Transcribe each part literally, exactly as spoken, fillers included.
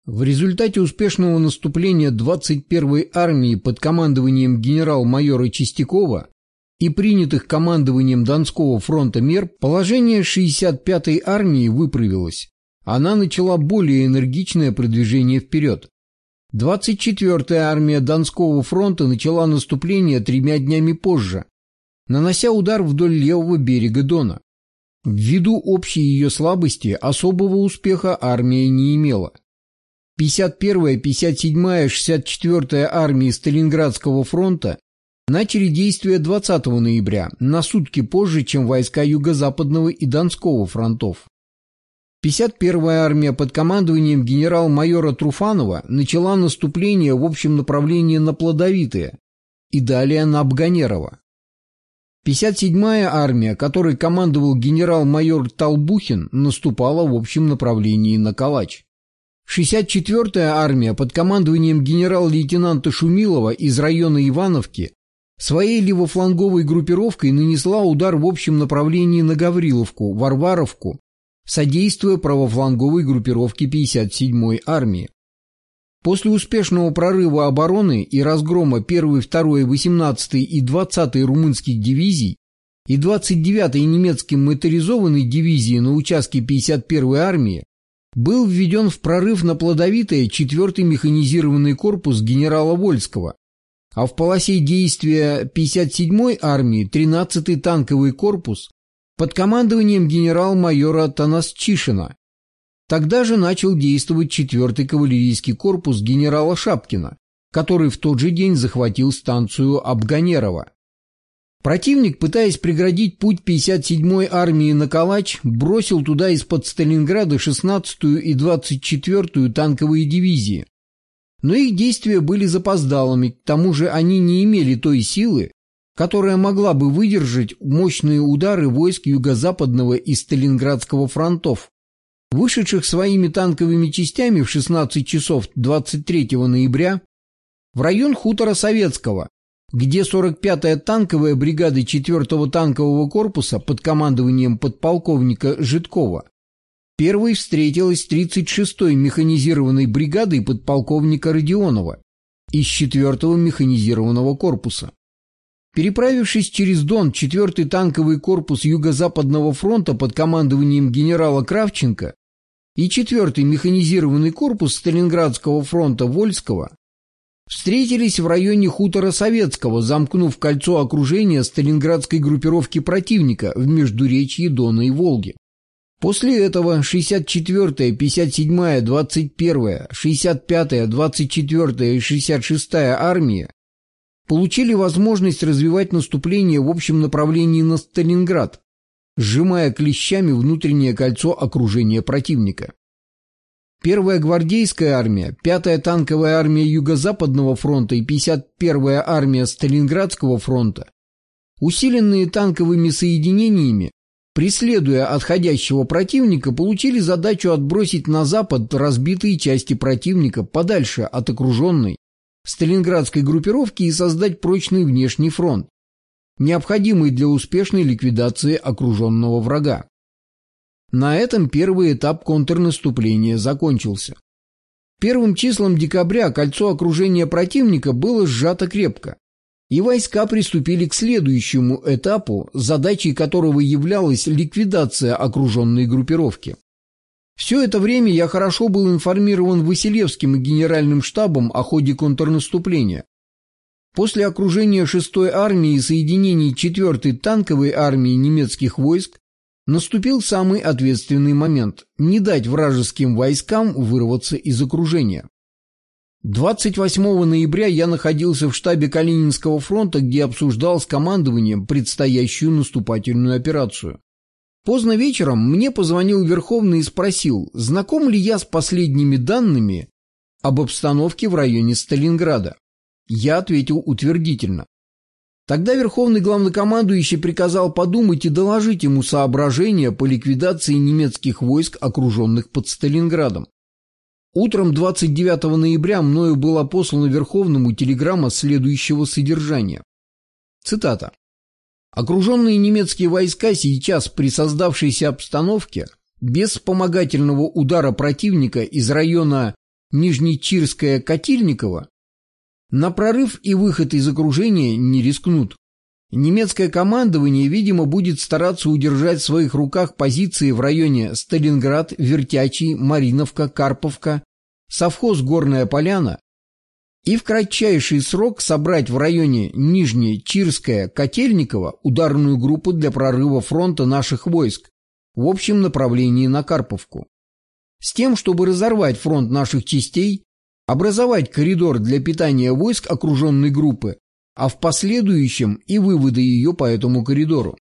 В результате успешного наступления двадцать первой армии под командованием генерал-майора Чистякова и принятых командованием Донского фронта мер, положение шестьдесят пятой армии выправилось. Она начала более энергичное продвижение вперед. двадцать четвёртая армия Донского фронта начала наступление тремя днями позже, нанося удар вдоль левого берега Дона. Ввиду общей ее слабости особого успеха армия не имела. пятьдесят первая, пятьдесят седьмая, шестьдесят четвёртая армии Сталинградского фронта начали действия двадцатого ноября, на сутки позже, чем войска Юго-Западного и Донского фронтов. пятьдесят первая армия под командованием генерал-майора Труфанова начала наступление в общем направлении на Плодовитое и далее на Абганерово. пятьдесят седьмая армия, которой командовал генерал-майор Толбухин, наступала в общем направлении на Калач. шестьдесят четвёртая армия под командованием генерал-лейтенанта Шумилова из района Ивановки своей левофланговой группировкой нанесла удар в общем направлении на Гавриловку, Варваровку, содействуя правофланговой группировке пятьдесят седьмой армии. После успешного прорыва обороны и разгрома первой, второй, восемнадцатой и двадцатой румынских дивизий и двадцать девятой немецкой моторизованной дивизии на участке пятьдесят первой армии был введен в прорыв на Плодовитое четвёртый механизированный корпус генерала Вольского, а в полосе действия пятьдесят седьмой армии тринадцатый танковый корпус под командованием генерал-майора Танасчишина. Тогда же начал действовать четвёртый кавалерийский корпус генерала Шапкина, который в тот же день захватил станцию Абганерово. Противник, пытаясь преградить путь пятьдесят седьмой армии на Калач, бросил туда из-под Сталинграда шестнадцатую и двадцать четвёртую танковые дивизии. Но их действия были запоздалыми, к тому же они не имели той силы, которая могла бы выдержать мощные удары войск Юго-Западного и Сталинградского фронтов, вышедших своими танковыми частями в шестнадцать часов двадцать третьего ноября в район хутора Советского, где сорок пятая танковая бригада четвёртого танкового корпуса под командованием подполковника Житкова первой встретилась с тридцать шестой механизированной бригадой подполковника Родионова из четвёртого механизированного корпуса. Переправившись через Дон, четвёртый танковый корпус Юго-Западного фронта под командованием генерала Кравченко и четвёртый механизированный корпус Сталинградского фронта Вольского встретились в районе хутора Советского, замкнув кольцо окружения сталинградской группировки противника в междуречье Дона и Волги. После этого шестьдесят четвёртая, пятьдесят седьмая, двадцать первая, шестьдесят пятая, двадцать четвёртая и шестьдесят шестая армии получили возможность развивать наступление в общем направлении на Сталинград, сжимая клещами внутреннее кольцо окружения противника. Первая гвардейская армия, пятая танковая армия Юго-Западного фронта и пятьдесят первая армия Сталинградского фронта, усиленные танковыми соединениями, преследуя отходящего противника, получили задачу отбросить на запад разбитые части противника подальше от окруженной сталинградской группировки и создать прочный внешний фронт, необходимый для успешной ликвидации окруженного врага. На этом первый этап контрнаступления закончился. Первым числом декабря кольцо окружения противника было сжато крепко, и войска приступили к следующему этапу, задачей которого являлась ликвидация окруженной группировки. Все это время я хорошо был информирован Василевским и Генеральным штабом о ходе контрнаступления. После окружения шестой армии и соединений четвёртой танковой армии немецких войск наступил самый ответственный момент – не дать вражеским войскам вырваться из окружения. двадцать восьмого ноября я находился в штабе Калининского фронта, где обсуждал с командованием предстоящую наступательную операцию. Поздно вечером мне позвонил Верховный и спросил, знаком ли я с последними данными об обстановке в районе Сталинграда. Я ответил утвердительно. Тогда Верховный главнокомандующий приказал подумать и доложить ему соображения по ликвидации немецких войск, окруженных под Сталинградом. Утром двадцать девятого ноября мною была послана Верховному телеграмма следующего содержания. Цитата. «Окруженные немецкие войска сейчас при создавшейся обстановке без вспомогательного удара противника из района Нижнечирское-Котельниково, на прорыв и выход из окружения не рискнут. Немецкое командование, видимо, будет стараться удержать в своих руках позиции в районе Сталинград, Вертячий, Мариновка, Карповка, совхоз Горная Поляна и в кратчайший срок собрать в районе Нижнечирское-Котельниково ударную группу для прорыва фронта наших войск в общем направлении на Карповку. С тем, чтобы разорвать фронт наших частей, образовать коридор для питания войск окруженной группы, а в последующем и вывода ее по этому коридору.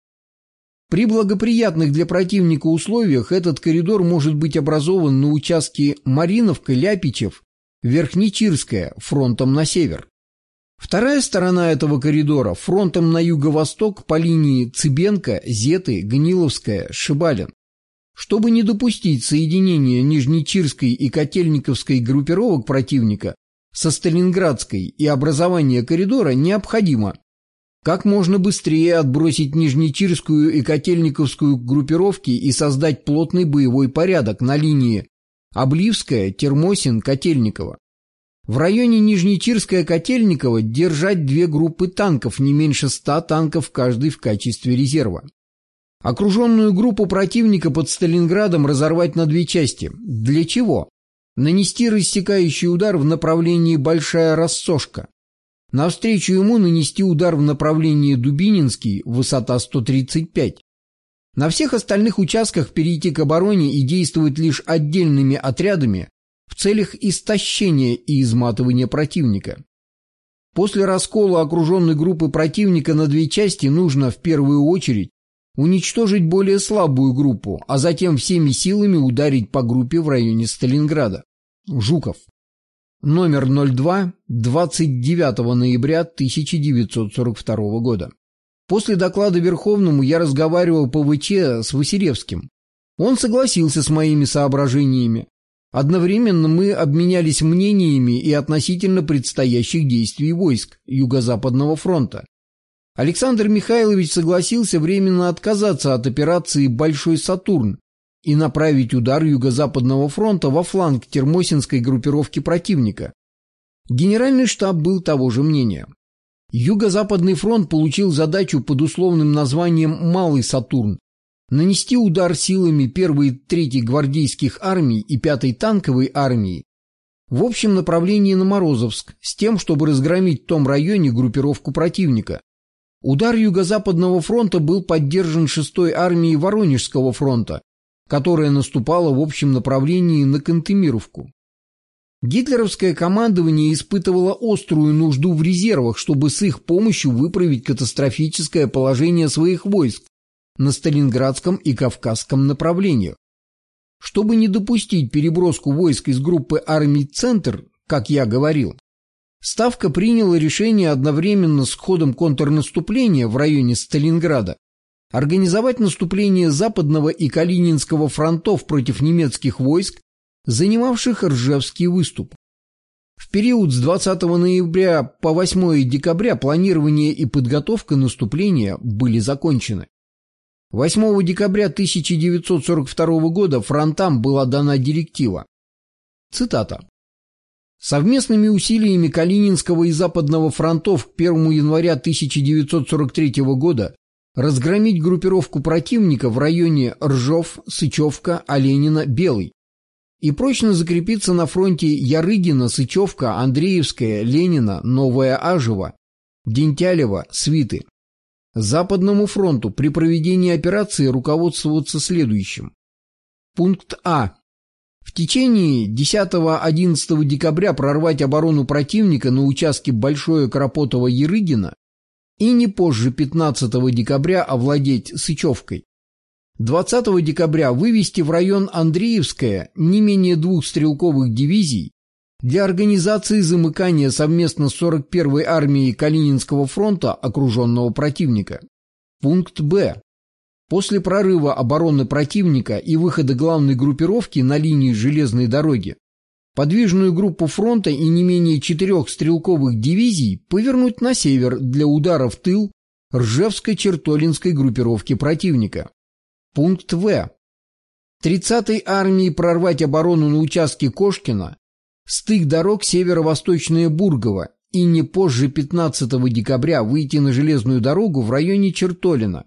При благоприятных для противника условиях этот коридор может быть образован на участке Мариновка-Ляпичев, Верхнечирская, фронтом на север. Вторая сторона этого коридора фронтом на юго-восток по линии Цыбенко, Зеты, Гниловская, Шибалин. Чтобы не допустить соединения Нижнечирской и Котельниковской группировок противника со Сталинградской и образование коридора, необходимо как можно быстрее отбросить Нижнечирскую и Котельниковскую группировки и создать плотный боевой порядок на линии Обливская, Термосин, Котельниково. В районе Нижнечирская-Котельниково держать две группы танков, не меньше ста танков каждый в качестве резерва. Окруженную группу противника под Сталинградом разорвать на две части. Для чего? Нанести рассекающий удар в направлении Большая Рассошка. Навстречу ему нанести удар в направлении Дубининский, высота сто тридцать пять. На всех остальных участках перейти к обороне и действовать лишь отдельными отрядами в целях истощения и изматывания противника. После раскола окруженной группы противника на две части нужно в первую очередь уничтожить более слабую группу, а затем всеми силами ударить по группе в районе Сталинграда. Жуков. Номер ноль два, двадцать девятого ноября тысяча девятьсот сорок второго года. После доклада Верховному я разговаривал по ВЧ с Василевским. Он согласился с моими соображениями. Одновременно мы обменялись мнениями и относительно предстоящих действий войск Юго-Западного фронта. Александр Михайлович согласился временно отказаться от операции «Большой Сатурн» и направить удар Юго-Западного фронта во фланг Термосинской группировки противника. Генеральный штаб был того же мнения. Юго-Западный фронт получил задачу под условным названием «Малый Сатурн» нанести удар силами первой и третьей гвардейских армий и пятой танковой армии в общем направлении на Морозовск с тем, чтобы разгромить в том районе группировку противника. Удар Юго-Западного фронта был поддержан шестой армией Воронежского фронта, которая наступала в общем направлении на Кантемировку. Гитлеровское командование испытывало острую нужду в резервах, чтобы с их помощью выправить катастрофическое положение своих войск на Сталинградском и Кавказском направлениях. Чтобы не допустить переброску войск из группы армий «Центр», как я говорил, Ставка приняла решение одновременно с ходом контрнаступления в районе Сталинграда организовать наступление Западного и Калининского фронтов против немецких войск, занимавших Ржевский выступ. В период с двадцатого ноября по восьмое декабря планирование и подготовка наступления были закончены. восьмого декабря тысяча девятьсот сорок второго года фронтам была дана директива. Цитата. Совместными усилиями Калининского и Западного фронтов к первому января тысяча девятьсот сорок третьего года разгромить группировку противника в районе Ржев, Сычевка, Оленина, Белый и прочно закрепиться на фронте Ярыгина, Сычевка, Андреевская, Ленина, Новая Ажево, Дентялево, Свиты. Западному фронту при проведении операции руководствоваться следующим. Пункт А. В течение десятого-одиннадцатого декабря прорвать оборону противника на участке Большое Кропотово-Ярыгина и не позже пятнадцатого декабря овладеть Сычевкой. двадцатого декабря вывести в район Андреевская не менее двух стрелковых дивизий для организации замыкания совместно с сорок первой армией Калининского фронта окруженного противника. Пункт Б. После прорыва обороны противника и выхода главной группировки на линии железной дороги подвижную группу фронта и не менее четырех стрелковых дивизий повернуть на север для удара в тыл Ржевско-Чертолинской группировки противника. Пункт В. тридцатой армии прорвать оборону на участке Кошкина стык дорог северо-восточное Бургово и не позже пятнадцатого декабря выйти на железную дорогу в районе Чертолина.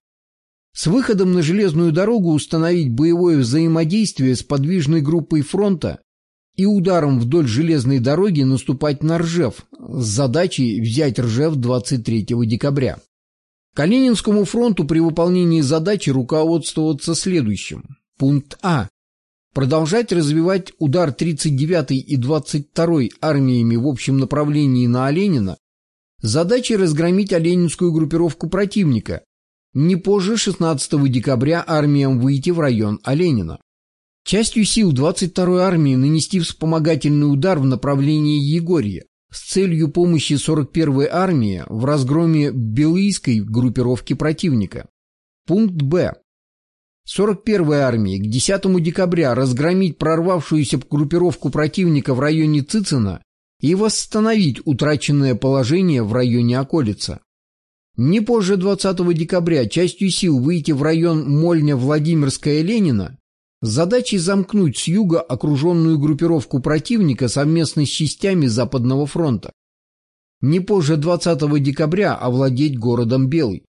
С выходом на железную дорогу установить боевое взаимодействие с подвижной группой фронта и ударом вдоль железной дороги наступать на Ржев с задачей взять Ржев двадцать третьего декабря. Калининскому фронту при выполнении задачи руководствоваться следующим. Пункт А. Продолжать развивать удар тридцать девятой и двадцать второй армиями в общем направлении на Оленина с задачей разгромить оленинскую группировку противника. Не позже шестнадцатого декабря армиям выйти в район Оленина. Частью сил двадцать второй армии нанести вспомогательный удар в направлении Егорья с целью помощи сорок первой армии в разгроме Белыйской группировки противника. Пункт Б. сорок первой армии к десятому декабря разгромить прорвавшуюся группировку противника в районе Цицина и восстановить утраченное положение в районе околица. Не позже двадцатого декабря частью сил выйти в район Мольня-Владимирская-Ленина с задачей замкнуть с юга окруженную группировку противника совместно с частями Западного фронта. Не позже двадцатого декабря овладеть городом Белый.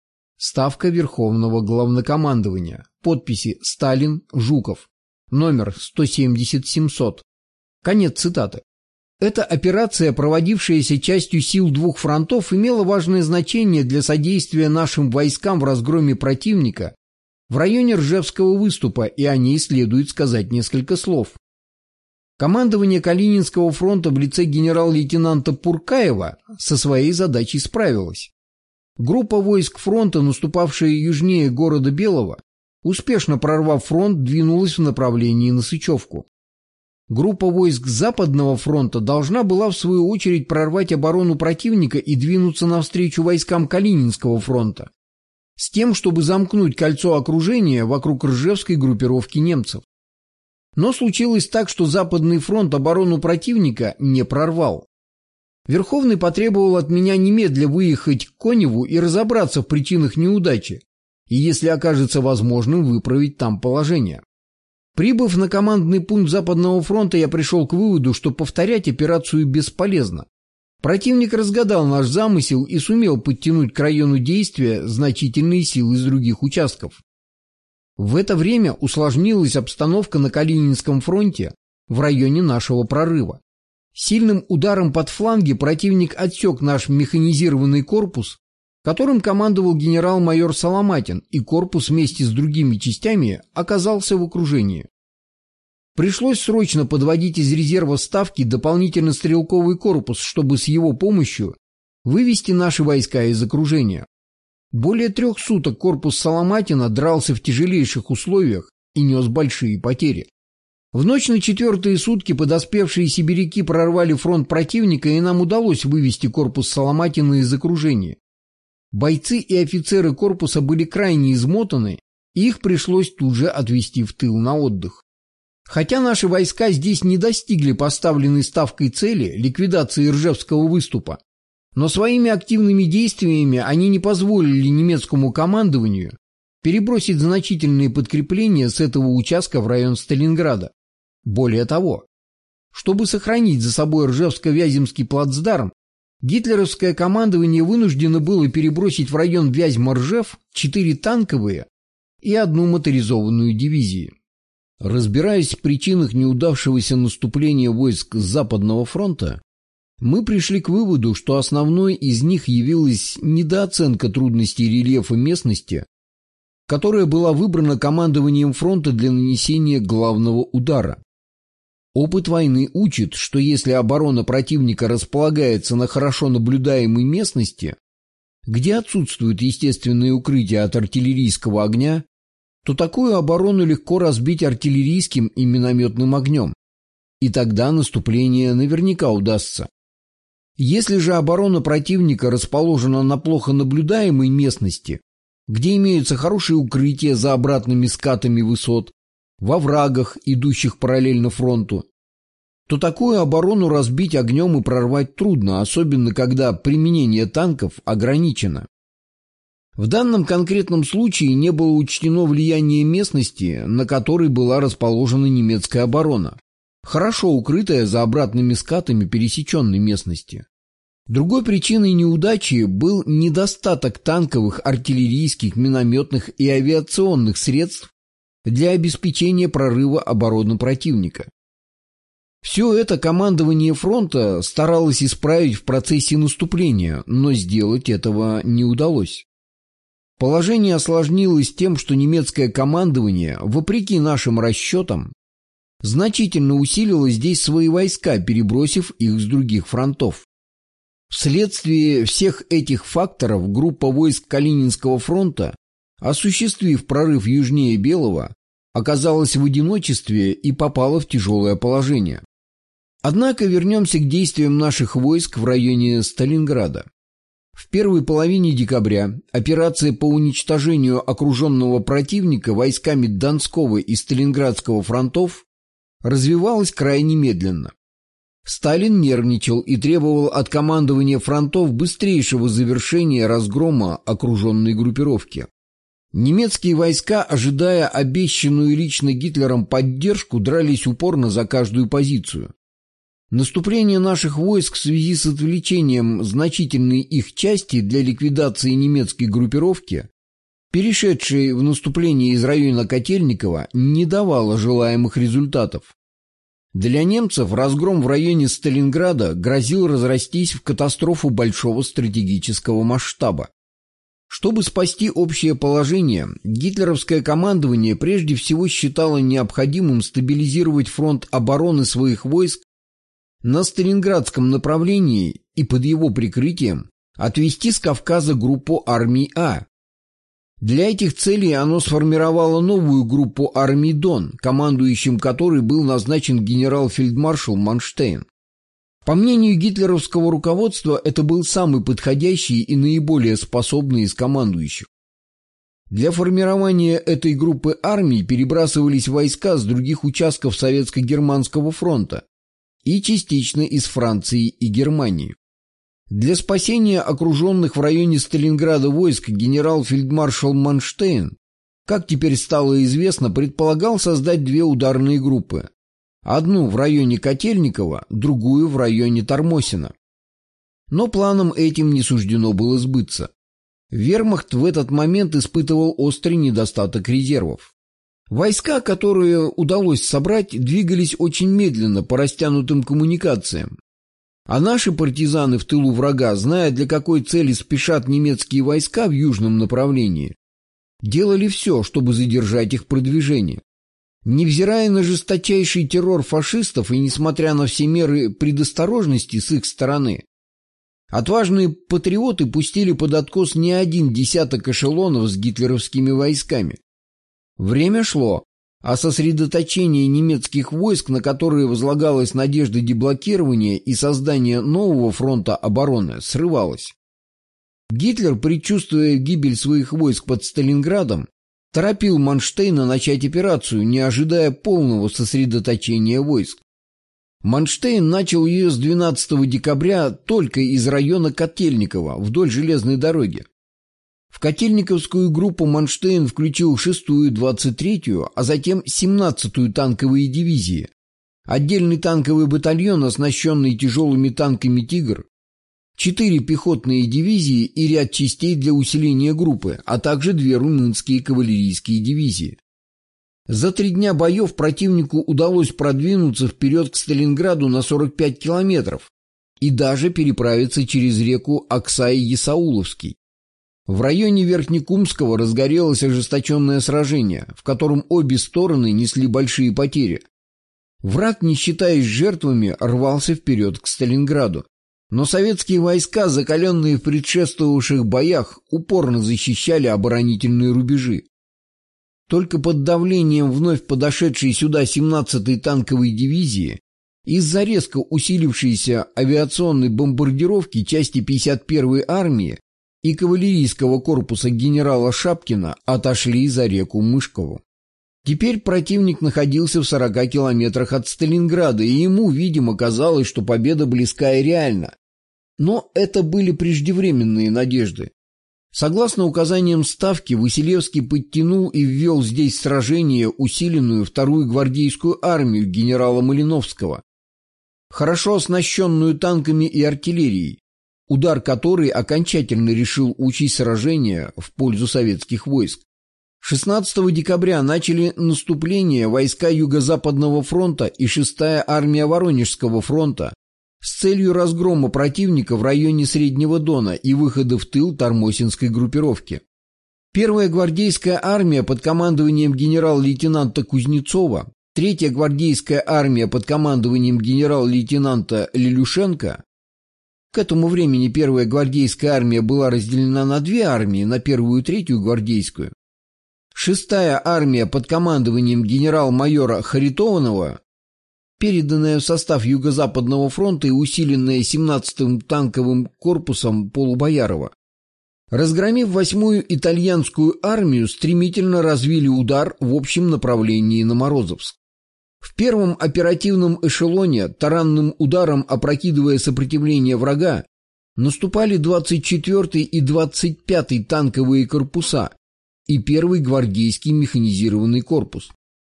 Ставка Верховного Главнокомандования. Подписи Сталин, Жуков. Номер сто семьдесят семьсот. Конец цитаты. Эта операция, проводившаяся частью сил двух фронтов, имела важное значение для содействия нашим войскам в разгроме противника в районе Ржевского выступа, и о ней следует сказать несколько слов. Командование Калининского фронта в лице генерал-лейтенанта Пуркаева со своей задачей справилось. Группа войск фронта, наступавшая южнее города Белого, успешно прорвав фронт, двинулась в направлении на Сычевку. Группа войск Западного фронта должна была в свою очередь прорвать оборону противника и двинуться навстречу войскам Калининского фронта, с тем, чтобы замкнуть кольцо окружения вокруг Ржевской группировки немцев. Но случилось так, что Западный фронт оборону противника не прорвал. Верховный потребовал от меня немедля выехать к Коневу и разобраться в причинах неудачи, и, если окажется возможным, выправить там положение. Прибыв на командный пункт Западного фронта, я пришел к выводу, что повторять операцию бесполезно. Противник разгадал наш замысел и сумел подтянуть к району действия значительные силы из других участков. В это время усложнилась обстановка на Калининском фронте в районе нашего прорыва. Сильным ударом под фланги противник отсек наш механизированный корпус, которым командовал генерал-майор Соломатин, и корпус вместе с другими частями оказался в окружении. Пришлось срочно подводить из резерва ставки дополнительно стрелковый корпус, чтобы с его помощью вывести наши войска из окружения. Более трех суток корпус Соломатина дрался в тяжелейших условиях и нес большие потери. В ночь на четвертые сутки подоспевшие сибиряки прорвали фронт противника, и нам удалось вывести корпус Соломатина из окружения. Бойцы и офицеры корпуса были крайне измотаны, и их пришлось тут же отвести в тыл на отдых. Хотя наши войска здесь не достигли поставленной ставкой цели ликвидации Ржевского выступа, но своими активными действиями они не позволили немецкому командованию перебросить значительные подкрепления с этого участка в район Сталинграда. Более того, чтобы сохранить за собой Ржевско-Вяземский плацдарм, гитлеровское командование вынуждено было перебросить в район Вязьма-Ржев четыре танковые и одну моторизованную дивизию. Разбираясь в причинах неудавшегося наступления войск Западного фронта, мы пришли к выводу, что основной из них явилась недооценка трудностей рельефа местности, которая была выбрана командованием фронта для нанесения главного удара. Опыт войны учит, что если оборона противника располагается на хорошо наблюдаемой местности, где отсутствует естественное укрытие от артиллерийского огня, то такую оборону легко разбить артиллерийским и минометным огнем, и тогда наступление наверняка удастся. Если же оборона противника расположена на плохо наблюдаемой местности, где имеются хорошие укрытия за обратными скатами высот, во врагах, идущих параллельно фронту, то такую оборону разбить огнем и прорвать трудно, особенно когда применение танков ограничено. В данном конкретном случае не было учтено влияние местности, на которой была расположена немецкая оборона. хорошо укрытая за обратными скатами пересеченной местности. Другой причиной неудачи был недостаток танковых, артиллерийских, минометных и авиационных средств для обеспечения прорыва обороны противника. Все это командование фронта старалось исправить в процессе наступления, но сделать этого не удалось. Положение осложнилось тем, что немецкое командование, вопреки нашим расчетам, значительно усилило здесь свои войска, перебросив их с других фронтов. Вследствие всех этих факторов группа войск Калининского фронта, осуществив прорыв южнее Белого, оказалась в одиночестве и попала в тяжелое положение. Однако вернемся к действиям наших войск в районе Сталинграда. В первой половине декабря операция по уничтожению окруженного противника войсками Донского и Сталинградского фронтов развивалась крайне медленно. Сталин нервничал и требовал от командования фронтов быстрейшего завершения разгрома окруженной группировки. Немецкие войска, ожидая обещанную лично Гитлером поддержку, дрались упорно за каждую позицию. Наступление наших войск в связи с отвлечением значительной их части для ликвидации немецкой группировки, перешедшей в наступление из района Котельникова, не давало желаемых результатов. Для немцев разгром в районе Сталинграда грозил разрастись в катастрофу большого стратегического масштаба. Чтобы спасти общее положение, гитлеровское командование прежде всего считало необходимым стабилизировать фронт обороны своих войск на Сталинградском направлении и под его прикрытием отвести с Кавказа группу армий А. Для этих целей оно сформировало новую группу армий Дон, командующим которой был назначен генерал-фельдмаршал Манштейн. По мнению гитлеровского руководства, это был самый подходящий и наиболее способный из командующих. Для формирования этой группы армий перебрасывались войска с других участков Советско-Германского фронта и частично из Франции и Германии. Для спасения окруженных в районе Сталинграда войск генерал-фельдмаршал Манштейн, как теперь стало известно, предполагал создать две ударные группы. Одну в районе Котельникова, другую в районе Тормосина. Но планам этим не суждено было сбыться. Вермахт в этот момент испытывал острый недостаток резервов. Войска, которые удалось собрать, двигались очень медленно по растянутым коммуникациям. А наши партизаны в тылу врага, зная, для какой цели спешат немецкие войска в южном направлении, делали все, чтобы задержать их продвижение. Невзирая на жесточайший террор фашистов и несмотря на все меры предосторожности с их стороны, отважные патриоты пустили под откос не один десяток эшелонов с гитлеровскими войсками. Время шло, а сосредоточение немецких войск, на которые возлагалась надежда деблокирования и создания нового фронта обороны, срывалось. Гитлер, предчувствуя гибель своих войск под Сталинградом, торопил Манштейна начать операцию, не ожидая полного сосредоточения войск. Манштейн начал ее с двенадцатого декабря только из района Котельникова вдоль железной дороги. В Котельниковскую группу Манштейн включил шестую, двадцать третью, а затем семнадцатую танковые дивизии, отдельный танковый батальон, оснащенный тяжелыми танками «Тигр», четыре пехотные дивизии и ряд частей для усиления группы, а также две румынские кавалерийские дивизии. За три дня боев противнику удалось продвинуться вперед к Сталинграду на сорок пять километров и даже переправиться через реку Аксай-Ясауловский. В районе Верхнекумского разгорелось ожесточенное сражение, в котором обе стороны несли большие потери. Враг, не считаясь жертвами, рвался вперед к Сталинграду. Но советские войска, закаленные в предшествовавших боях, упорно защищали оборонительные рубежи. Только под давлением вновь подошедшей сюда семнадцатой танковой дивизии из-за резко усилившейся авиационной бомбардировки части пятьдесят первой армии и кавалерийского корпуса генерала Шапкина отошли за реку Мышкову. Теперь противник находился в сорока километрах от Сталинграда, и ему, видимо, казалось, что победа близка и реальна. Но это были преждевременные надежды. Согласно указаниям Ставки, Василевский подтянул и ввел здесь в сражение усиленную вторую гвардейскую армию генерала Малиновского, хорошо оснащенную танками и артиллерией, удар которой окончательно решил участь сражения в пользу советских войск. шестнадцатого декабря начали наступление войска Юго-Западного фронта и шестая армия Воронежского фронта с целью разгрома противника в районе Среднего Дона и выхода в тыл Тормосинской группировки. Первая гвардейская армия под командованием генерал-лейтенанта Кузнецова, третья гвардейская армия под командованием генерал-лейтенанта Лелюшенко. К этому времени первая гвардейская армия была разделена на две армии, на первую и третью гвардейскую. Шестая армия под командованием генерал-майора Харитонова, переданная в состав Юго-Западного фронта и усиленная семнадцатым танковым корпусом Полубоярова. Разгромив восьмую итальянскую армию, стремительно развили удар в общем направлении на Морозовск. В первом оперативном эшелоне, таранным ударом опрокидывая сопротивление врага, наступали двадцать четвёртый и двадцать пятый танковые корпуса и первый гвардейский механизированный корпус.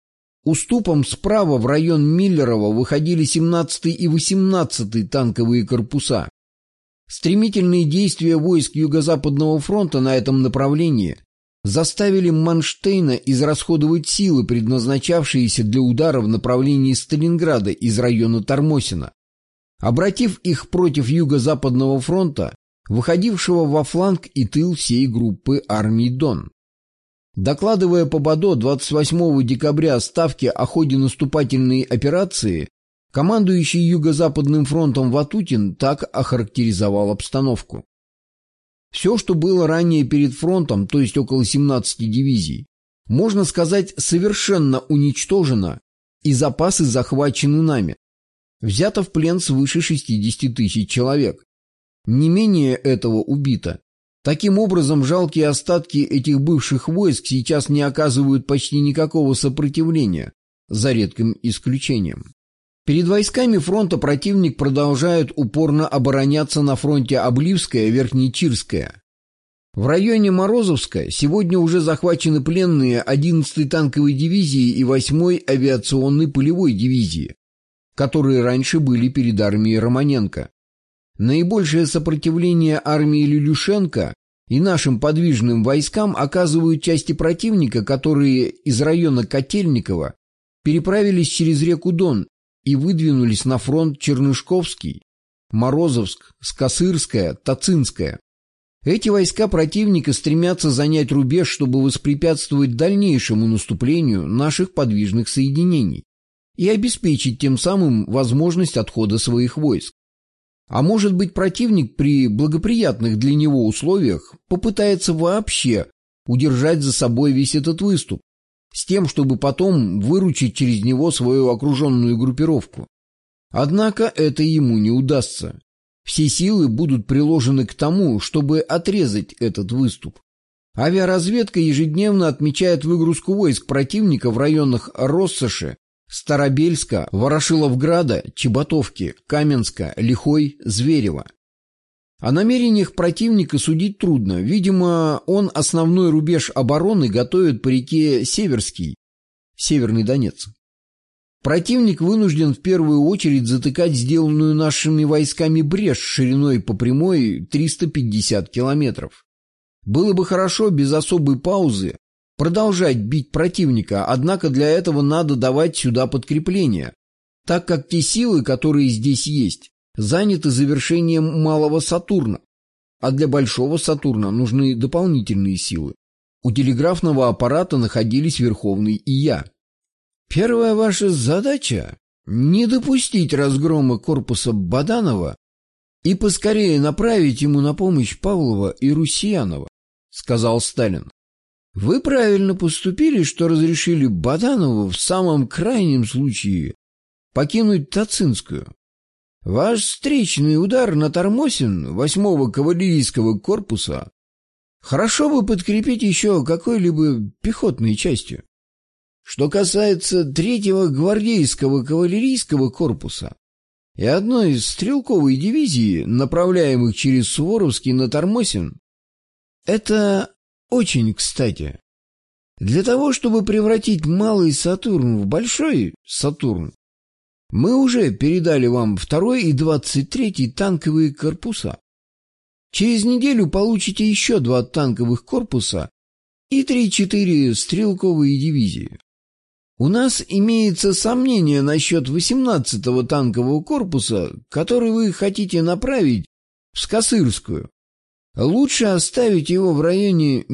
Уступом справа в район Миллерово выходили семнадцатый и восемнадцатый танковые корпуса. Стремительные действия войск Юго-Западного фронта на этом направлении заставили Манштейна израсходовать силы, предназначавшиеся для удара в направлении Сталинграда из района Тормосина, обратив их против Юго-Западного фронта, выходившего во фланг и тыл всей группы армий Дон. Докладывая по БАДО двадцать восьмого декабря Ставке о ходе наступательной операции, командующий Юго-Западным фронтом Ватутин так охарактеризовал обстановку. Все, что было ранее перед фронтом, то есть около семнадцати дивизий, можно сказать, совершенно уничтожено, и запасы захвачены нами. Взято в плен свыше шестидесяти тысяч человек. Не менее этого убито. Таким образом, жалкие остатки этих бывших войск сейчас не оказывают почти никакого сопротивления, за редким исключением. Перед войсками фронта противник продолжает упорно обороняться на фронте Обливская-Верхнечирская. В районе Морозовска сегодня уже захвачены пленные одиннадцатой танковой дивизии и восьмой авиационной полевой дивизии, которые раньше были перед армией Романенко. Наибольшее сопротивление армии Лелюшенко и нашим подвижным войскам оказывают части противника, которые из района Котельниково переправились через реку Дон и выдвинулись на фронт Чернышковский, Морозовск, Скосырская, Тацинская. Эти войска противника стремятся занять рубеж, чтобы воспрепятствовать дальнейшему наступлению наших подвижных соединений и обеспечить тем самым возможность отхода своих войск. А может быть, противник при благоприятных для него условиях попытается вообще удержать за собой весь этот выступ, с тем, чтобы потом выручить через него свою окруженную группировку. Однако это ему не удастся. Все силы будут приложены к тому, чтобы отрезать этот выступ. Авиаразведка ежедневно отмечает выгрузку войск противника в районах Россоши, Старобельска, Ворошиловграда, Чеботовки, Каменска, Лихой, Зверева. О намерениях противника судить трудно. Видимо, он основной рубеж обороны готовит по реке Северский, Северный Донец. Противник вынужден в первую очередь затыкать сделанную нашими войсками брешь шириной по прямой триста пятьдесят километров. Было бы хорошо без особой паузы продолжать бить противника, однако для этого надо давать сюда подкрепление, так как те силы, которые здесь есть, заняты завершением малого Сатурна, а для большого Сатурна нужны дополнительные силы. У телеграфного аппарата находились Верховный и я. Первая ваша задача – не допустить разгрома корпуса Баданова и поскорее направить ему на помощь Павлова и Русьянова, сказал Сталин. Вы правильно поступили, что разрешили Баданову в самом крайнем случае покинуть Тацинскую. Ваш встречный удар на Тормосин восьмого кавалерийского корпуса хорошо бы подкрепить еще какой-либо пехотной частью. Что касается третьего гвардейского кавалерийского корпуса и одной из стрелковой дивизии, направляемых через Суворовский на Тормосин, Это очень кстати. Для того, чтобы превратить малый Сатурн в большой Сатурн, мы уже передали вам второй и двадцать третий танковые корпуса. Через неделю получите еще два танковых корпуса и три-четыре стрелковые дивизии. У нас имеется сомнение насчет восемнадцатого танкового корпуса, который вы хотите направить в Скосырскую. Лучше оставить его в районе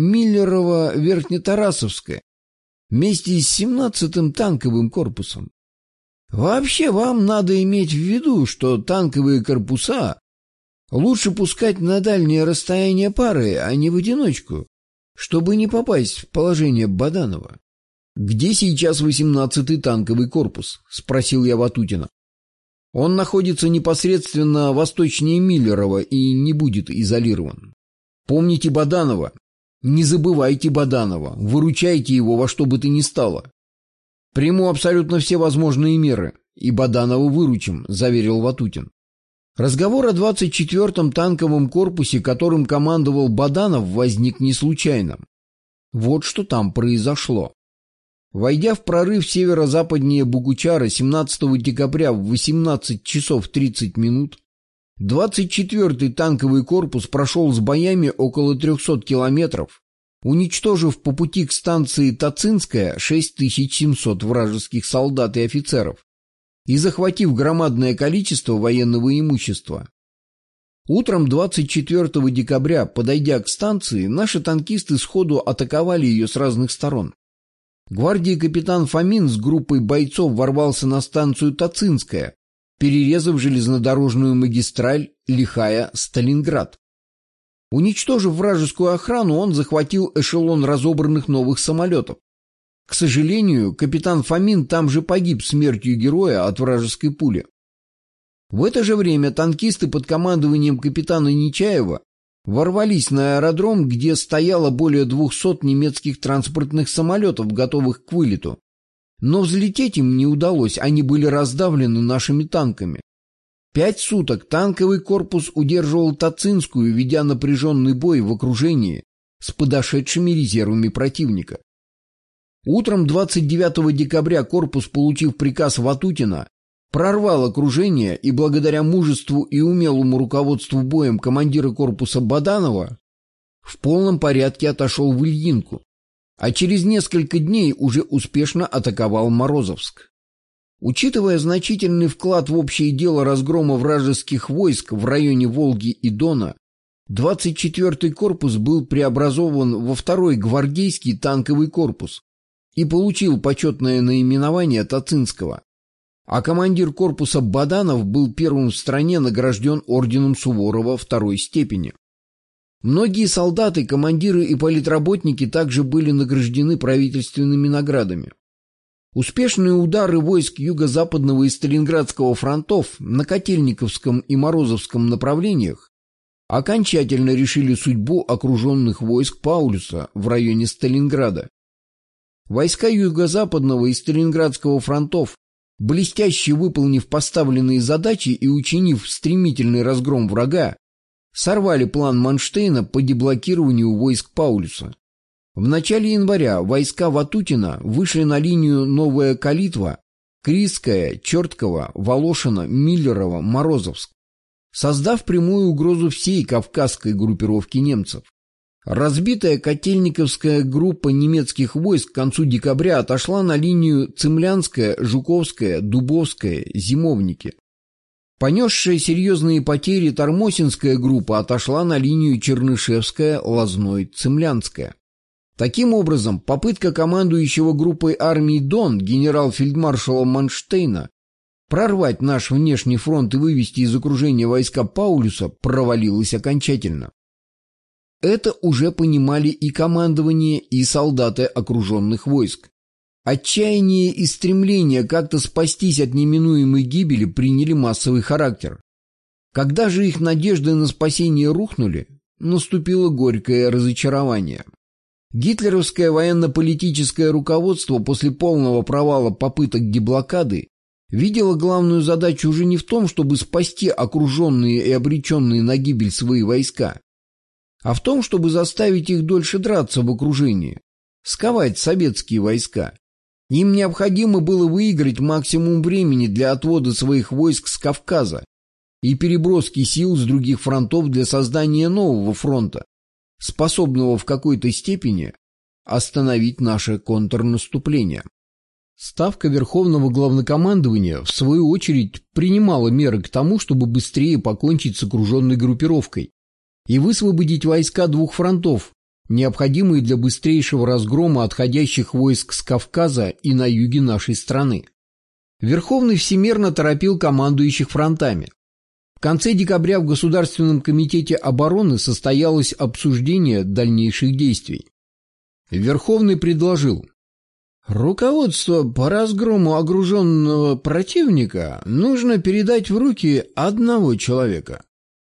Миллерово-Верхнетарасовское вместе с семнадцатым танковым корпусом. Вообще вам надо иметь в виду, что танковые корпуса лучше пускать на дальние расстояния пары, а не в одиночку, чтобы не попасть в положение Баданова. «Где сейчас восемнадцатый танковый корпус?» – спросил я Ватутина. «Он находится непосредственно восточнее Миллерова и не будет изолирован. Помните Баданова. Не забывайте Баданова. Выручайте его во что бы то ни стало. Приму абсолютно все возможные меры, и Баданова выручим», – заверил Ватутин. Разговор о двадцать четвёртом танковом корпусе, которым командовал Баданов, возник не случайно. Вот что там произошло. Войдя в прорыв северо-западнее Богучара семнадцатого декабря в восемнадцать часов тридцать минут, двадцать четвёртый танковый корпус прошел с боями около трехсот километров, уничтожив по пути к станции Тацинская шесть тысяч семьсот вражеских солдат и офицеров и захватив громадное количество военного имущества. Утром двадцать четвёртого декабря, подойдя к станции, наши танкисты сходу атаковали ее с разных сторон. Гвардии капитан Фомин с группой бойцов ворвался на станцию Тацинская, перерезав железнодорожную магистраль Лихая-Сталинград. Уничтожив вражескую охрану, он захватил эшелон разобранных новых самолетов. К сожалению, капитан Фомин там же погиб смертью героя от вражеской пули. В это же время танкисты под командованием капитана Нечаева ворвались на аэродром, где стояло более двухсот немецких транспортных самолетов, готовых к вылету. Но взлететь им не удалось, они были раздавлены нашими танками. Пять суток танковый корпус удерживал Тацинскую, ведя напряженный бой в окружении с подошедшими резервами противника. Утром двадцать девятого декабря корпус, получив приказ Ватутина, прорвал окружение и благодаря мужеству и умелому руководству боем командира корпуса Баданова в полном порядке отошел в Ильинку, а через несколько дней уже успешно атаковал Морозовск. Учитывая значительный вклад в общее дело разгрома вражеских войск в районе Волги и Дона, двадцать четвёртый корпус был преобразован во второй гвардейский танковый корпус и получил почетное наименование Тацинского. А командир корпуса Баданов был первым в стране награжден орденом Суворова второй степени. Многие солдаты, командиры и политработники также были награждены правительственными наградами. Успешные удары войск Юго-Западного и Сталинградского фронтов на Котельниковском и Морозовском направлениях окончательно решили судьбу окруженных войск Паулюса в районе Сталинграда. Войска Юго-Западного и Сталинградского фронтов, блестяще выполнив поставленные задачи и учинив стремительный разгром врага, сорвали план Манштейна по деблокированию войск Паулюса. В начале января войска Ватутина вышли на линию Новая Калитва, Криская, Чертково, Волошино, Миллерово, Морозовск, создав прямую угрозу всей кавказской группировке немцев. Разбитая Котельниковская группа немецких войск к концу декабря отошла на линию Цимлянская, Жуковская, Дубовская, Зимовники. Понесшая серьезные потери Тормосинская группа отошла на линию Чернышевская, Лозной, Цимлянская. Таким образом, попытка командующего группой армий Дон генерал-фельдмаршала Манштейна прорвать наш внешний фронт и вывести из окружения войска Паулюса провалилась окончательно. Это уже понимали и командование, и солдаты окруженных войск. Отчаяние и стремление как-то спастись от неминуемой гибели приняли массовый характер. Когда же их надежды на спасение рухнули, наступило горькое разочарование. Гитлеровское военно-политическое руководство после полного провала попыток деблокады видело главную задачу уже не в том, чтобы спасти окруженные и обреченные на гибель свои войска. а в том, чтобы заставить их дольше драться в окружении, сковать советские войска. Им необходимо было выиграть максимум времени для отвода своих войск с Кавказа и переброски сил с других фронтов для создания нового фронта, способного в какой-то степени остановить наше контрнаступление. Ставка Верховного Главнокомандования, в свою очередь, принимала меры к тому, чтобы быстрее покончить с окруженной группировкой и высвободить войска двух фронтов, необходимые для быстрейшего разгрома отходящих войск с Кавказа и на юге нашей страны. Верховный всемерно торопил командующих фронтами. В конце декабря в Государственном комитете обороны состоялось обсуждение дальнейших действий. Верховный предложил: руководство по разгрому окруженного противника нужно передать в руки одного человека.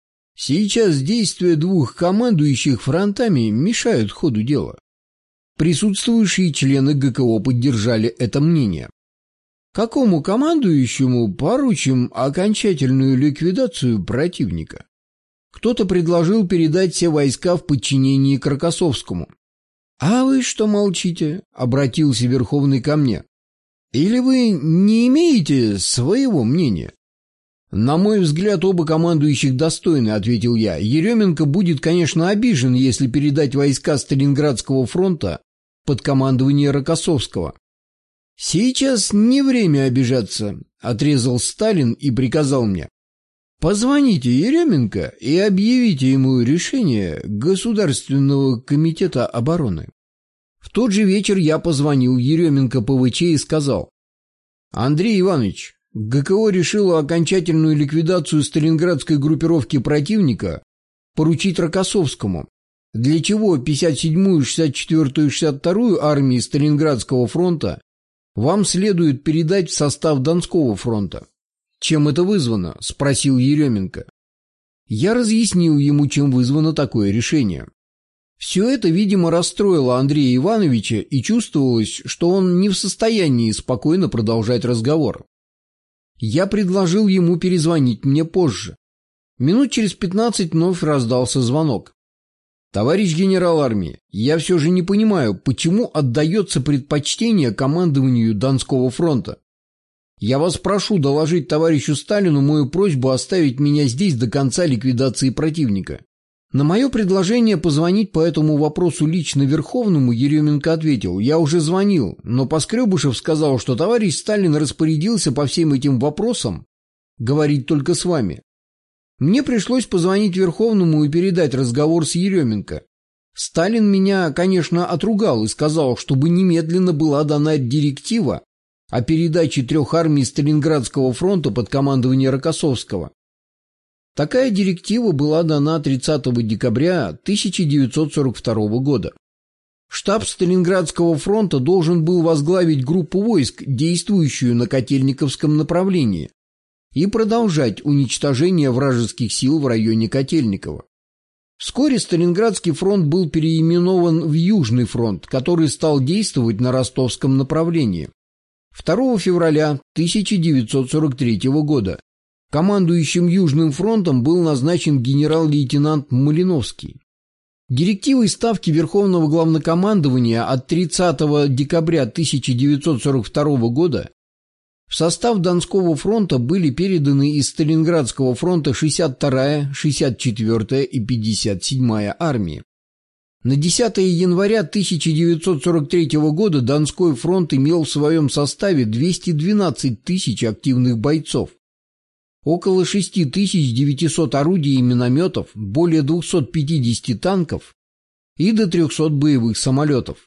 Сейчас действия двух командующих фронтами мешают ходу дела. Присутствующие члены ГКО поддержали это мнение. Какому командующему поручим окончательную ликвидацию противника? Кто-то предложил передать все войска в подчинении к Рокоссовскому. «А вы что молчите?» — обратился Верховный ко мне. «Или вы не имеете своего мнения?» «На мой взгляд, оба командующих достойны», — ответил я. «Еременко будет, конечно, обижен, если передать войска Сталинградского фронта под командование Рокоссовского». «Сейчас не время обижаться», — отрезал Сталин и приказал мне: «Позвоните Еременко и объявите ему решение Государственного комитета обороны». В тот же вечер я позвонил Еременко ПВЧ и сказал: «Андрей Иванович, ГКО решило окончательную ликвидацию сталинградской группировки противника поручить Рокоссовскому, для чего пятьдесят седьмую, шестьдесят четвёртую и шестьдесят вторую армии Сталинградского фронта вам следует передать в состав Донского фронта». «Чем это вызвано?» – спросил Еременко. Я разъяснил ему, чем вызвано такое решение. Все это, видимо, расстроило Андрея Ивановича, и чувствовалось, что он не в состоянии спокойно продолжать разговор. Я предложил ему перезвонить мне позже. Минут через пятнадцать вновь раздался звонок. «Товарищ генерал армии, я все же не понимаю, почему отдается предпочтение командованию Донского фронта. Я вас прошу доложить товарищу Сталину мою просьбу оставить меня здесь до конца ликвидации противника». На мое предложение позвонить по этому вопросу лично Верховному Еременко ответил: «Я уже звонил, но Поскребышев сказал, что товарищ Сталин распорядился по всем этим вопросам говорить только с вами». Мне пришлось позвонить Верховному и передать разговор с Еременко. Сталин меня, конечно, отругал и сказал, чтобы немедленно была дана директива о передаче трех армий Сталинградского фронта под командование Рокоссовского. Такая директива была дана тридцатого декабря тысяча девятьсот сорок второго года. Штаб Сталинградского фронта должен был возглавить группу войск, действующую на Котельниковском направлении, и продолжать уничтожение вражеских сил в районе Котельникова. Вскоре Сталинградский фронт был переименован в Южный фронт, который стал действовать на Ростовском направлении. второго февраля тысяча девятьсот сорок третьего года командующим Южным фронтом был назначен генерал-лейтенант Малиновский. Директивой Ставки Верховного Главнокомандования от тридцатого декабря тысяча девятьсот сорок второго года в состав Донского фронта были переданы из Сталинградского фронта шестьдесят вторая, шестьдесят четвёртая и пятьдесят седьмая армии. На десятое января тысяча девятьсот сорок третьего года Донской фронт имел в своем составе двести двенадцать тысяч активных бойцов, около шесть тысяч девятьсот орудий и минометов, более двухсот пятидесяти танков и до трехсот боевых самолетов.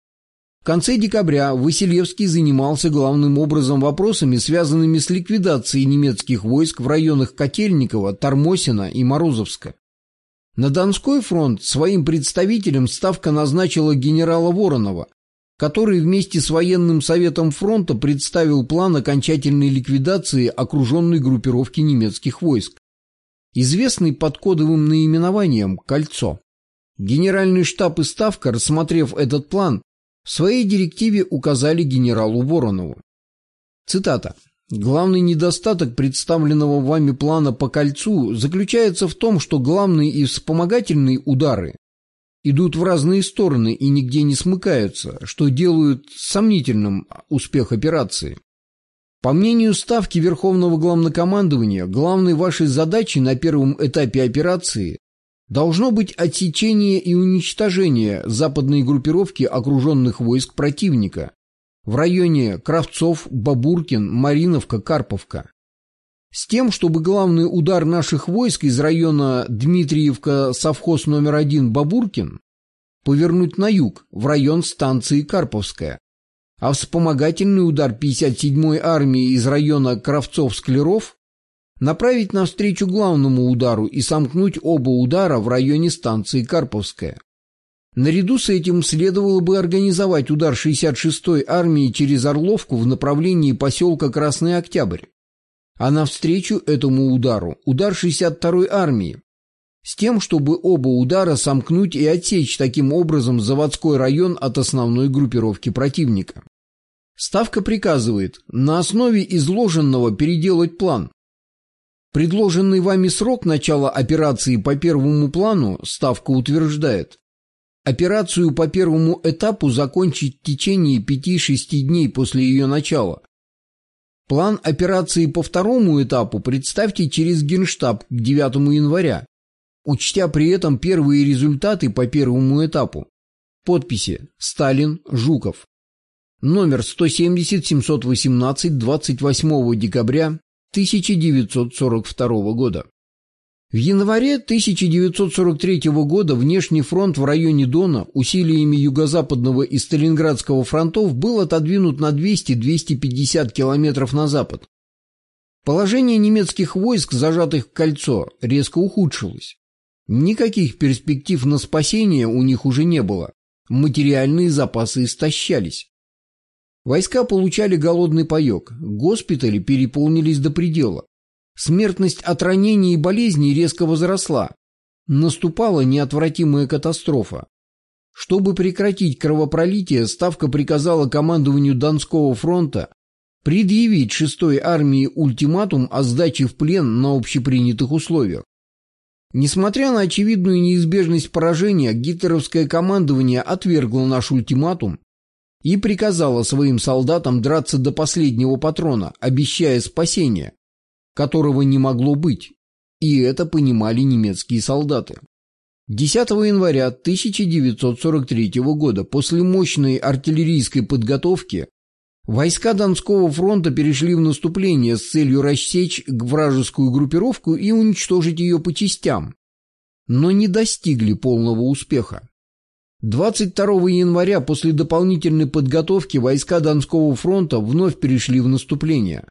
В конце декабря Василевский занимался главным образом вопросами, связанными с ликвидацией немецких войск в районах Котельникова, Тормосина и Морозовска. На Донской фронт своим представителем Ставка назначила генерала Воронова, который вместе с военным советом фронта представил план окончательной ликвидации окруженной группировки немецких войск, известный под кодовым наименованием «Кольцо». Генеральный штаб и Ставка, рассмотрев этот план, в своей директиве указали генералу Воронову. Цитата. Главный недостаток представленного вами плана по кольцу заключается в том, что главные и вспомогательные удары идут в разные стороны и нигде не смыкаются, что делают сомнительным успех операции. По мнению Ставки Верховного Главнокомандования, главной вашей задачей на первом этапе операции должно быть отсечение и уничтожение западной группировки окруженных войск противника в районе Кравцов, Бабуркин, Мариновка, Карповка. С тем, чтобы главный удар наших войск из района Дмитриевка, совхоз номер один Бабуркин, повернуть на юг, в район станции Карповская, а вспомогательный удар пятьдесят седьмой армии из района Кравцов-Склеров направить навстречу главному удару и сомкнуть оба удара в районе станции Карповская. Наряду с этим следовало бы организовать удар шестьдесят шестой армии через Орловку в направлении поселка Красный Октябрь, а навстречу этому удару удар шестьдесят второй армии, с тем, чтобы оба удара сомкнуть и отсечь таким образом заводской район от основной группировки противника. Ставка приказывает на основе изложенного переделать план. Предложенный вами срок начала операции по первому плану Ставка утверждает. Операцию по первому этапу закончить в течение пяти-шести дней после ее начала. План операции по второму этапу представьте через Генштаб к девятому января, учтя при этом первые результаты по первому этапу. Подписи: Сталин, Жуков. Номер сто семьдесят семьсот восемнадцать, двадцать восьмого декабря тысяча девятьсот сорок второго года. В январе тысяча девятьсот сорок третьего года внешний фронт в районе Дона усилиями Юго-Западного и Сталинградского фронтов был отодвинут на двести-двести пятьдесят километров на запад. Положение немецких войск, зажатых в кольцо, резко ухудшилось. Никаких перспектив на спасение у них уже не было. Материальные запасы истощались. Войска получали голодный паек, госпитали переполнились до предела. Смертность от ранений и болезней резко возросла. Наступала неотвратимая катастрофа. Чтобы прекратить кровопролитие, Ставка приказала командованию Донского фронта предъявить шестой армии ультиматум о сдаче в плен на общепринятых условиях. Несмотря на очевидную неизбежность поражения, гитлеровское командование отвергло наш ультиматум и приказало своим солдатам драться до последнего патрона, обещая спасение, которого не могло быть, и это понимали немецкие солдаты. десятого января тысяча девятьсот сорок третьего года, после мощной артиллерийской подготовки, войска Донского фронта перешли в наступление с целью рассечь вражескую группировку и уничтожить ее по частям, но не достигли полного успеха. двадцать второго января после дополнительной подготовки войска Донского фронта вновь перешли в наступление.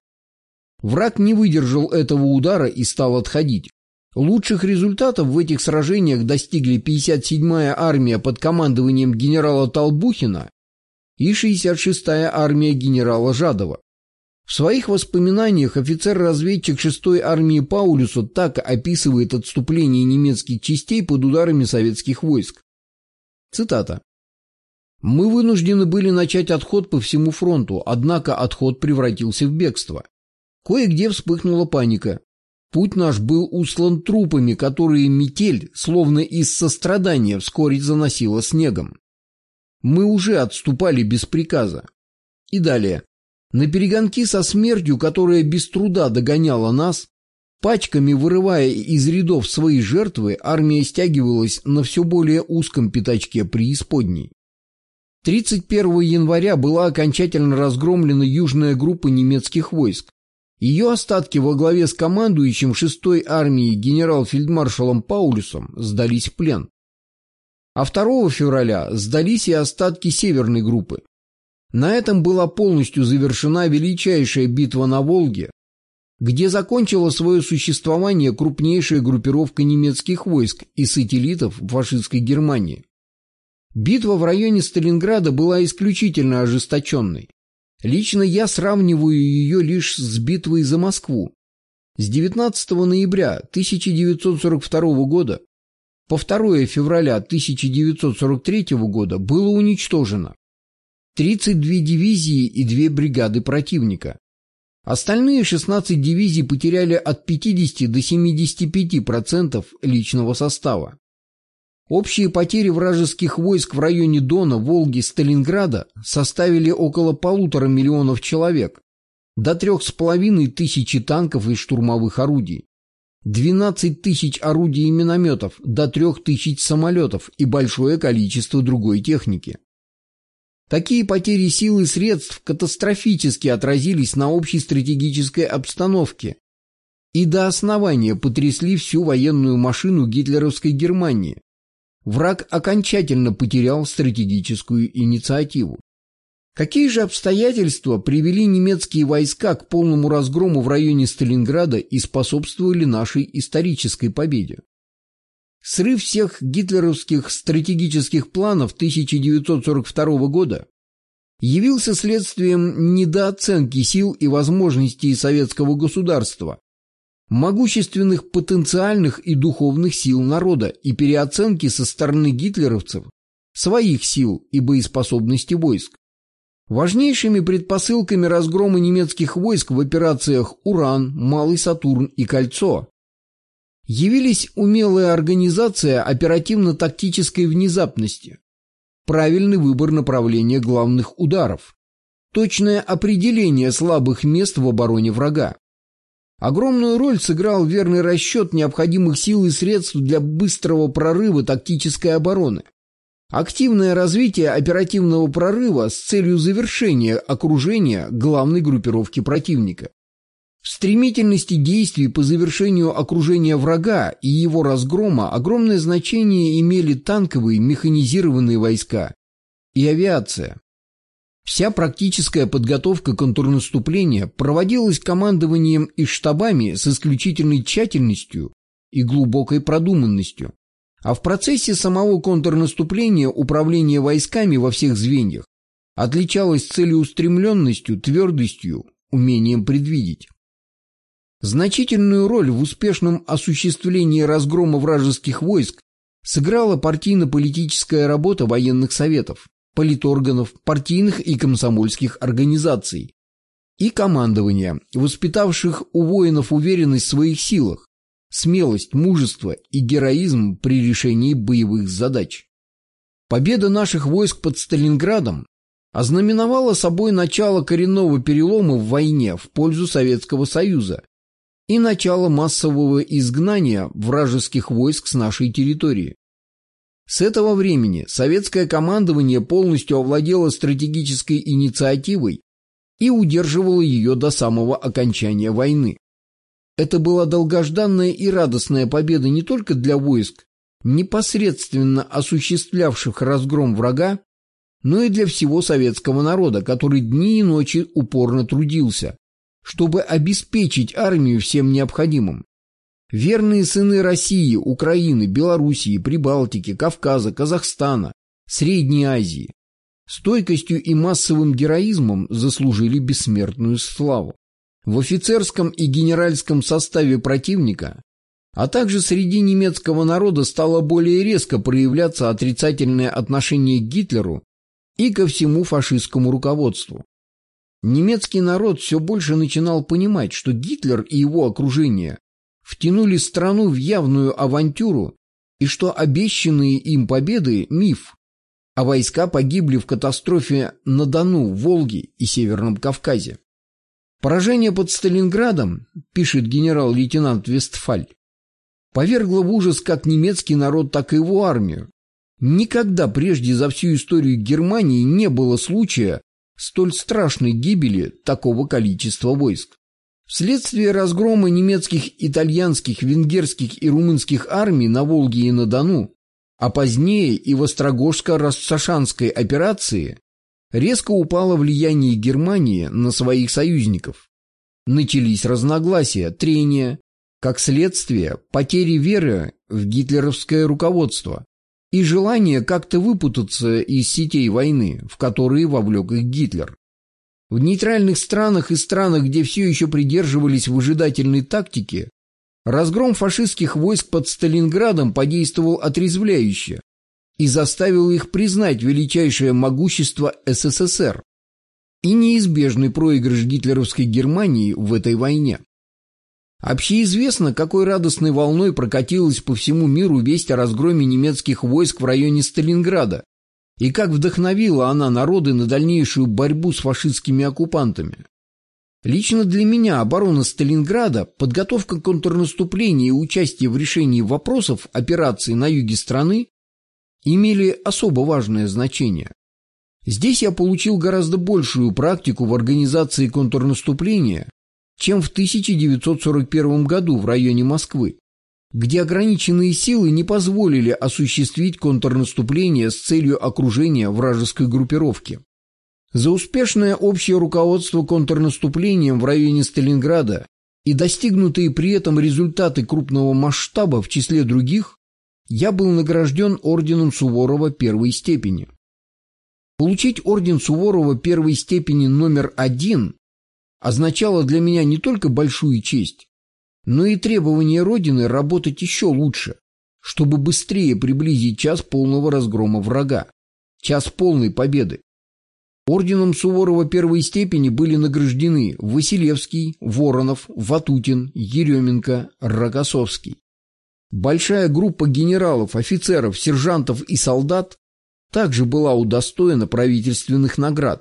Враг не выдержал этого удара и стал отходить. Лучших результатов в этих сражениях достигли пятьдесят седьмая армия под командованием генерала Толбухина и шестьдесят шестая армия генерала Жадова. В своих воспоминаниях офицер-разведчик шестой армии Паулюса так описывает отступление немецких частей под ударами советских войск. Цитата. «Мы вынуждены были начать отход по всему фронту, однако отход превратился в бегство. Кое-где вспыхнула паника. Путь наш был устлан трупами, которые метель, словно из сострадания, вскоре заносила снегом. Мы уже отступали без приказа». И далее. «На перегонки со смертью, которая без труда догоняла нас, пачками вырывая из рядов свои жертвы, армия стягивалась на все более узком пятачке преисподней. тридцать первого января была окончательно разгромлена южная группа немецких войск. Ее остатки во главе с командующим шестой армией генерал-фельдмаршалом Паулюсом сдались в плен. А второго февраля сдались и остатки северной группы. На этом была полностью завершена величайшая битва на Волге, где закончила свое существование крупнейшая группировка немецких войск и сателлитов фашистской Германии. Битва в районе Сталинграда была исключительно ожесточенной. Лично я сравниваю ее лишь с битвой за Москву. С девятнадцатого ноября тысяча девятьсот сорок второго года по второго февраля тысяча девятьсот сорок третьего года было уничтожено тридцать две дивизии и две бригады противника, Остальные шестнадцать дивизий потеряли от пятидесяти до семидесяти пяти процентов личного состава. Общие потери вражеских войск в районе Дона, Волги, Сталинграда составили около полутора миллионов человек, до трех с половиной тысячи танков и штурмовых орудий, двенадцать тысяч орудий и минометов, до трех тысяч самолетов и большое количество другой техники. Такие потери сил и средств катастрофически отразились на общей стратегической обстановке и до основания потрясли всю военную машину гитлеровской Германии. Враг окончательно потерял стратегическую инициативу. Какие же обстоятельства привели немецкие войска к полному разгрому в районе Сталинграда и способствовали нашей исторической победе? Срыв всех гитлеровских стратегических планов тысяча девятьсот сорок второго года явился следствием недооценки сил и возможностей советского государства, могущественных потенциальных и духовных сил народа и переоценки со стороны гитлеровцев своих сил и боеспособности войск. Важнейшими предпосылками разгрома немецких войск в операциях «Уран», «Малый Сатурн» и «Кольцо» явились умелая организация оперативно-тактической внезапности, правильный выбор направления главных ударов, точное определение слабых мест в обороне врага. Огромную роль сыграл верный расчет необходимых сил и средств для быстрого прорыва тактической обороны, активное развитие оперативного прорыва с целью завершения окружения главной группировки противника. В стремительности действий по завершению окружения врага и его разгрома огромное значение имели танковые механизированные войска и авиация. Вся практическая подготовка контрнаступления проводилась командованием и штабами с исключительной тщательностью и глубокой продуманностью, а в процессе самого контрнаступления управление войсками во всех звеньях отличалось целеустремленностью, твердостью, умением предвидеть. Значительную роль в успешном осуществлении разгрома вражеских войск сыграла партийно-политическая работа военных советов, политорганов, партийных и комсомольских организаций и командования, воспитавших у воинов уверенность в своих силах, смелость, мужество и героизм при решении боевых задач. Победа наших войск под Сталинградом ознаменовала собой начало коренного перелома в войне в пользу Советского Союза и начало массового изгнания вражеских войск с нашей территории. С этого времени советское командование полностью овладело стратегической инициативой и удерживало ее до самого окончания войны. Это была долгожданная и радостная победа не только для войск, непосредственно осуществлявших разгром врага, но и для всего советского народа, который дни и ночи упорно трудился, чтобы обеспечить армию всем необходимым. Верные сыны России, Украины, Белоруссии, Прибалтики, Кавказа, Казахстана, Средней Азии стойкостью и массовым героизмом заслужили бессмертную славу. В офицерском и генеральском составе противника, а также среди немецкого народа стало более резко проявляться отрицательное отношение к Гитлеру и ко всему фашистскому руководству. Немецкий народ все больше начинал понимать, что Гитлер и его окружение втянули страну в явную авантюру и что обещанные им победы – миф, а войска погибли в катастрофе на Дону, Волге и Северном Кавказе. Поражение под Сталинградом, пишет генерал-лейтенант Вестфаль, повергло в ужас как немецкий народ, так и его армию. Никогда прежде за всю историю Германии не было случая столь страшной гибели такого количества войск. Вследствие разгрома немецких, итальянских, венгерских и румынских армий на Волге и на Дону, а позднее и в Острогожско-Рассашанской операции, резко упало влияние Германии на своих союзников. Начались разногласия, трения, как следствие потери веры в гитлеровское руководство и желание как-то выпутаться из сетей войны, в которые вовлек их Гитлер. В нейтральных странах и странах, где все еще придерживались выжидательной тактики, разгром фашистских войск под Сталинградом подействовал отрезвляюще и заставил их признать величайшее могущество СССР. и неизбежный проигрыш гитлеровской Германии в этой войне. Общеизвестно, какой радостной волной прокатилась по всему миру весть о разгроме немецких войск в районе Сталинграда, и как вдохновила она народы на дальнейшую борьбу с фашистскими оккупантами. Лично для меня оборона Сталинграда, подготовка контрнаступления и участие в решении вопросов операций на юге страны имели особо важное значение. Здесь я получил гораздо большую практику в организации контрнаступления, чем в тысяча девятьсот сорок первом году в районе Москвы, где ограниченные силы не позволили осуществить контрнаступление с целью окружения вражеской группировки. За успешное общее руководство контрнаступлением в районе Сталинграда и достигнутые при этом результаты крупного масштаба в числе других, я был награжден орденом Суворова первой степени. Получить орден Суворова первой степени номер один означало для меня не только большую честь, но и требование Родины работать еще лучше, чтобы быстрее приблизить час полного разгрома врага, час полной победы. Орденом Суворова первой степени были награждены Василевский, Воронов, Ватутин, Еременко, Рокоссовский. Большая группа генералов, офицеров, сержантов и солдат также была удостоена правительственных наград.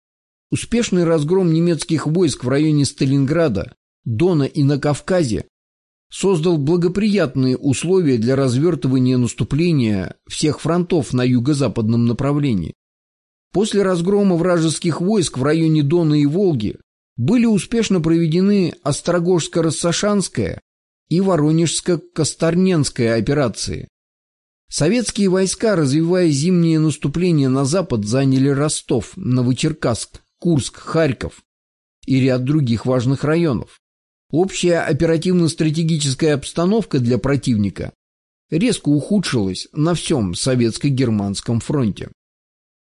Успешный разгром немецких войск в районе Сталинграда, Дона и на Кавказе создал благоприятные условия для развертывания наступления всех фронтов на юго-западном направлении. После разгрома вражеских войск в районе Дона и Волги были успешно проведены Острогожско-Рассашанская и Воронежско-Косторненская операции. Советские войска, развивая зимнее наступление на запад, заняли Ростов, Новочеркасск, Курск, Харьков и ряд других важных районов. Общая оперативно-стратегическая обстановка для противника резко ухудшилась на всем советско-германском фронте.